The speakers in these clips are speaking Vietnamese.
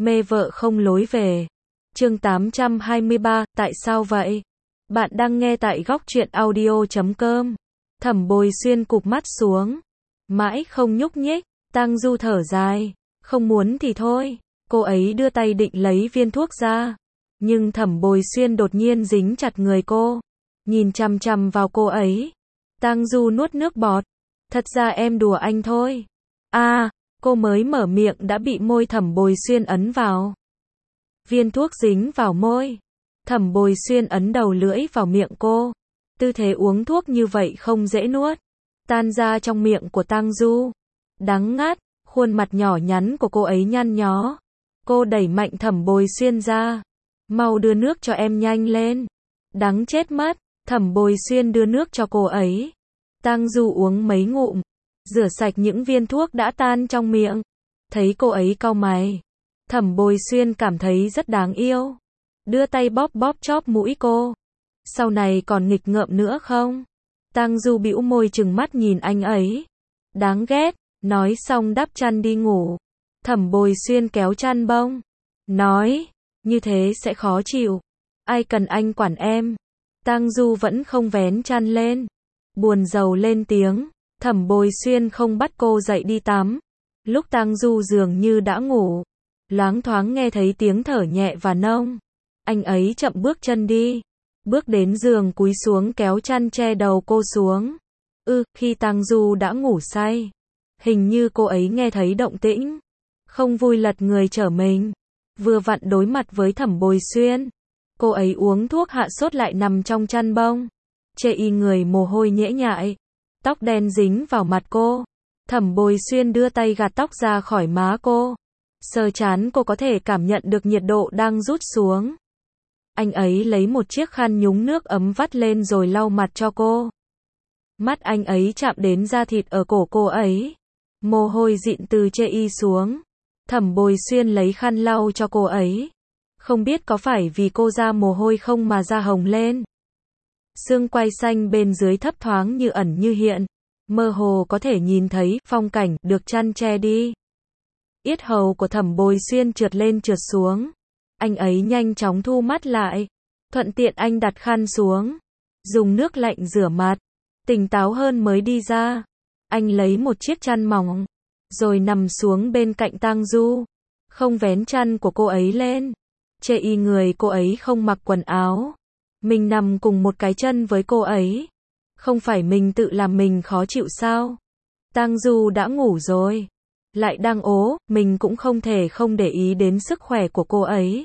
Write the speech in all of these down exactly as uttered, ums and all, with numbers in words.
Mê vợ không lối về. Chương tám trăm hai mươi ba, tại sao vậy? Bạn đang nghe tại góc truyện audio chấm com. Thẩm Bồi Xuyên cụp mắt xuống, mãi không nhúc nhích. Tang Du thở dài, không muốn thì thôi. Cô ấy đưa tay định lấy viên thuốc ra, nhưng Thẩm Bồi Xuyên đột nhiên dính chặt người cô, nhìn chằm chằm vào cô ấy. Tang Du nuốt nước bọt. Thật ra em đùa anh thôi. À, cô mới mở miệng đã bị môi Thẩm Bồi Xuyên ấn vào. Viên thuốc dính vào môi. Thẩm Bồi Xuyên ấn đầu lưỡi vào miệng cô. Tư thế uống thuốc như vậy không dễ nuốt. Tan ra trong miệng của Tang Du. Đắng ngắt, khuôn mặt nhỏ nhắn của cô ấy nhăn nhó. Cô đẩy mạnh Thẩm Bồi Xuyên ra. Mau đưa nước cho em nhanh lên. Đắng chết mất. Thẩm Bồi Xuyên đưa nước cho cô ấy. Tang Du uống mấy ngụm, rửa sạch những viên thuốc đã tan trong miệng. Thấy cô ấy cau mày, Thẩm Bồi Xuyên cảm thấy rất đáng yêu. Đưa tay bóp bóp chóp mũi cô. Sau này còn nghịch ngợm nữa không? Tang Du bĩu môi trừng mắt nhìn anh ấy. Đáng ghét. Nói xong đắp chăn đi ngủ. Thẩm Bồi Xuyên kéo chăn bông, nói, như thế sẽ khó chịu. Ai cần anh quản em. Tang Du vẫn không vén chăn lên, buồn rầu lên tiếng. Thẩm Bồi Xuyên không bắt cô dậy đi tắm. Lúc Tang Du dường như đã ngủ, loáng thoáng nghe thấy tiếng thở nhẹ và nông. Anh ấy chậm bước chân đi, bước đến giường cúi xuống kéo chăn che đầu cô xuống. Ừ, khi Tang Du đã ngủ say, hình như cô ấy nghe thấy động tĩnh, không vui lật người trở mình. Vừa vặn đối mặt với Thẩm Bồi Xuyên, cô ấy uống thuốc hạ sốt lại nằm trong chăn bông. Chê y người mồ hôi nhễ nhại, tóc đen dính vào mặt cô. Thẩm Bồi Xuyên đưa tay gạt tóc ra khỏi má cô, sờ trán cô có thể cảm nhận được nhiệt độ đang rút xuống. Anh ấy lấy một chiếc khăn nhúng nước ấm vắt lên rồi lau mặt cho cô. Mắt anh ấy chạm đến da thịt ở cổ cô ấy. Mồ hôi dịn từ chê y xuống. Thẩm Bồi Xuyên lấy khăn lau cho cô ấy. Không biết có phải vì cô ra mồ hôi không mà da hồng lên. Xương quai xanh bên dưới thấp thoáng như ẩn như hiện. Mơ hồ có thể nhìn thấy phong cảnh được chăn che đi. Yết hầu của Thẩm Bồi Xuyên trượt lên trượt xuống. Anh ấy nhanh chóng thu mắt lại. Thuận tiện anh đặt khăn xuống, dùng nước lạnh rửa mặt. Tỉnh táo hơn mới đi ra. Anh lấy một chiếc chăn mỏng, rồi nằm xuống bên cạnh Tang Du. Không vén chăn của cô ấy lên. Chê y người cô ấy không mặc quần áo. Mình nằm cùng một cái chân với cô ấy. Không phải mình tự làm mình khó chịu sao? Tang Du đã ngủ rồi, lại đang ố, mình cũng không thể không để ý đến sức khỏe của cô ấy.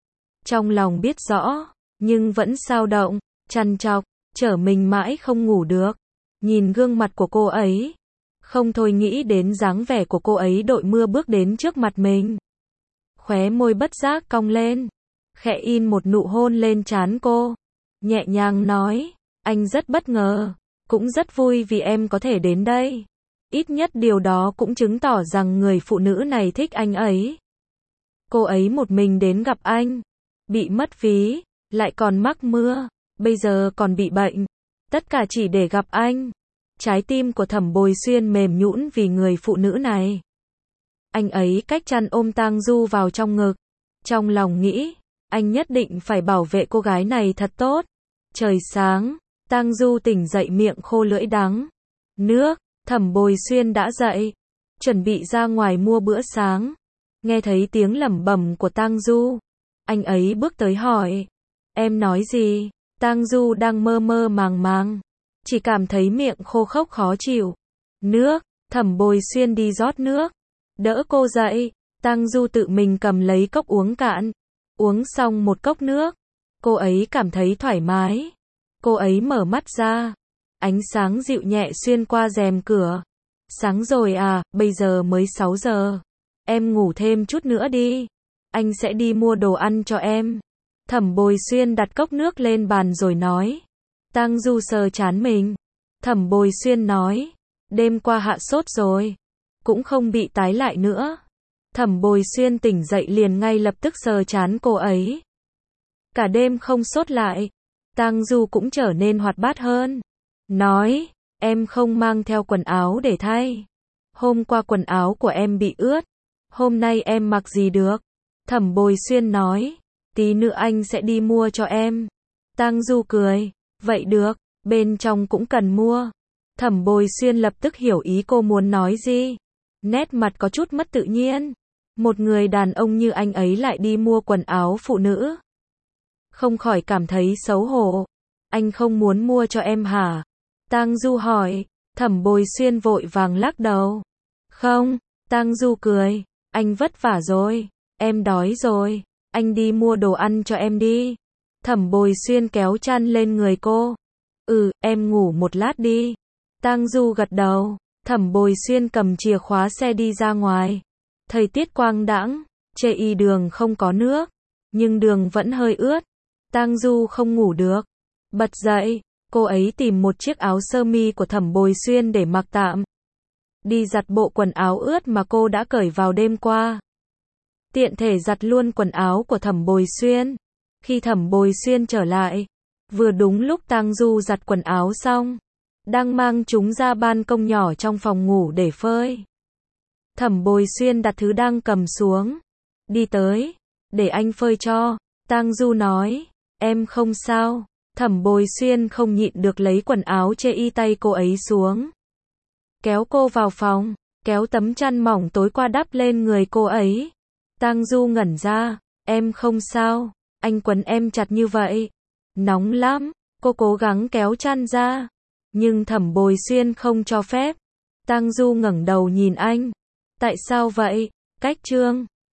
Trong lòng biết rõ, nhưng vẫn xao động, trằn trọc, trở mình mãi không ngủ được. Nhìn gương mặt của cô ấy, không thôi nghĩ đến dáng vẻ của cô ấy đội mưa bước đến trước mặt mình. Khóe môi bất giác cong lên, khẽ in một nụ hôn lên trán cô. Nhẹ nhàng nói, anh rất bất ngờ, cũng rất vui vì em có thể đến đây. Ít nhất điều đó cũng chứng tỏ rằng người phụ nữ này thích anh ấy. Cô ấy một mình đến gặp anh, bị mất ví, lại còn mắc mưa, bây giờ còn bị bệnh. Tất cả chỉ để gặp anh. Trái tim của Thẩm Bồi Xuyên mềm nhũn vì người phụ nữ này. Anh ấy cách chăn ôm Tang Du vào trong ngực. Trong lòng nghĩ, anh nhất định phải bảo vệ cô gái này thật tốt. Trời sáng, Tang Du tỉnh dậy miệng khô lưỡi đắng. Nước, Thẩm Bồi Xuyên đã dậy, chuẩn bị ra ngoài mua bữa sáng. Nghe thấy tiếng lẩm bẩm của Tang Du, anh ấy bước tới hỏi, em nói gì? Tang Du đang mơ mơ màng màng, chỉ cảm thấy miệng khô khốc khó chịu. Nước, Thẩm Bồi Xuyên đi rót nước, đỡ cô dậy. Tang Du tự mình cầm lấy cốc uống cạn. Uống xong một cốc nước, cô ấy cảm thấy thoải mái. Cô ấy mở mắt ra, ánh sáng dịu nhẹ xuyên qua rèm cửa. Sáng rồi à, bây giờ mới sáu giờ. Em ngủ thêm chút nữa đi, anh sẽ đi mua đồ ăn cho em. Thẩm Bồi Xuyên đặt cốc nước lên bàn rồi nói. Tang Du sờ trán mình. Thẩm Bồi Xuyên nói, đêm qua hạ sốt rồi, cũng không bị tái lại nữa. Thẩm Bồi Xuyên tỉnh dậy liền ngay lập tức sờ trán cô ấy. Cả đêm không sốt lại. Tang Du cũng trở nên hoạt bát hơn. Nói, em không mang theo quần áo để thay. Hôm qua quần áo của em bị ướt. Hôm nay em mặc gì được? Thẩm Bồi Xuyên nói, tí nữa anh sẽ đi mua cho em. Tang Du cười, vậy được, bên trong cũng cần mua. Thẩm Bồi Xuyên lập tức hiểu ý cô muốn nói gì. Nét mặt có chút mất tự nhiên. Một người đàn ông như anh ấy lại đi mua quần áo phụ nữ. Không khỏi cảm thấy xấu hổ. Anh không muốn mua cho em hả? Tang Du hỏi. Thẩm Bồi Xuyên vội vàng lắc đầu. Không, Tang Du cười, anh vất vả rồi, em đói rồi, anh đi mua đồ ăn cho em đi. Thẩm Bồi Xuyên kéo chăn lên người cô. Ừ, em ngủ một lát đi. Tang Du gật đầu. Thẩm Bồi Xuyên cầm chìa khóa xe đi ra ngoài. Thời tiết quang đãng, chê y đường không có nước, nhưng đường vẫn hơi ướt. Tang Du không ngủ được. Bật dậy, cô ấy tìm một chiếc áo sơ mi của Thẩm Bồi Xuyên để mặc tạm. Đi giặt bộ quần áo ướt mà cô đã cởi vào đêm qua. Tiện thể giặt luôn quần áo của Thẩm Bồi Xuyên. Khi Thẩm Bồi Xuyên trở lại, vừa đúng lúc Tang Du giặt quần áo xong, đang mang chúng ra ban công nhỏ trong phòng ngủ để phơi. Thẩm Bồi Xuyên đặt thứ đang cầm xuống, đi tới, để anh phơi cho. Tang Du nói, em không sao. Thẩm Bồi Xuyên không nhịn được lấy quần áo chê y tay cô ấy xuống. Kéo cô vào phòng, kéo tấm chăn mỏng tối qua đắp lên người cô ấy. Tang Du ngẩn ra, em không sao, anh quấn em chặt như vậy. Nóng lắm, cô cố gắng kéo chăn ra. Nhưng Thẩm Bồi Xuyên không cho phép. Tang Du ngẩng đầu nhìn anh. Tại sao vậy? Cách trương.